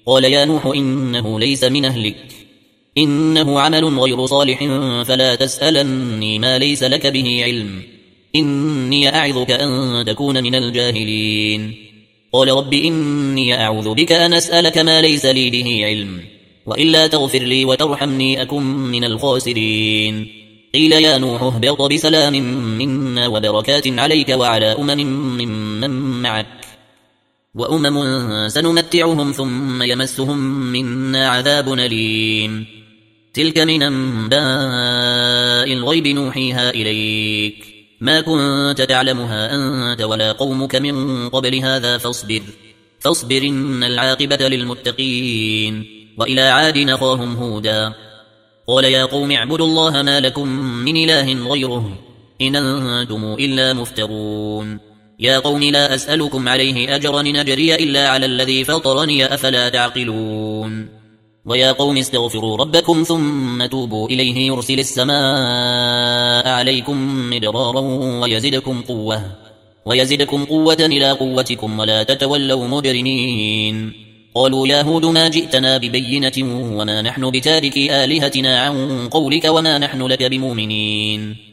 قال يا نوح إنه ليس من أهلك إنه عمل غير صالح فلا تسألني ما ليس لك به علم إني أعظك أن تكون من الجاهلين قال رب إني أعوذ بك أن أسألك ما ليس لي به علم وإلا تغفر لي وترحمني أكن من الخاسرين قيل يا نوح اهبط بسلام منا وبركات عليك وعلى ممن معك وأمم سنمتعهم ثم يمسهم منا عذاب أليم تلك من أنباء الغيب نوحيها إليك ما كنت تعلمها أنت ولا قومك من قبل هذا فاصبر إن العاقبة للمتقين وإلى عاد أخاهم هودا قال يا قوم اعبدوا الله ما لكم من إله غيره إن أنتم إلا مفترون يا قوم لا أسألكم عليه أجرا إن أجري إلا على الذي فطرني أفلا تعقلون ويا قوم استغفروا ربكم ثم توبوا إليه يرسل السماء عليكم مدرارا ويزدكم قوة إلى قوتكم ولا تتولوا مجرمين قالوا يا هود ما جئتنا ببينة وما نحن بتاركي آلهتنا عن قولك وما نحن لك بمؤمنين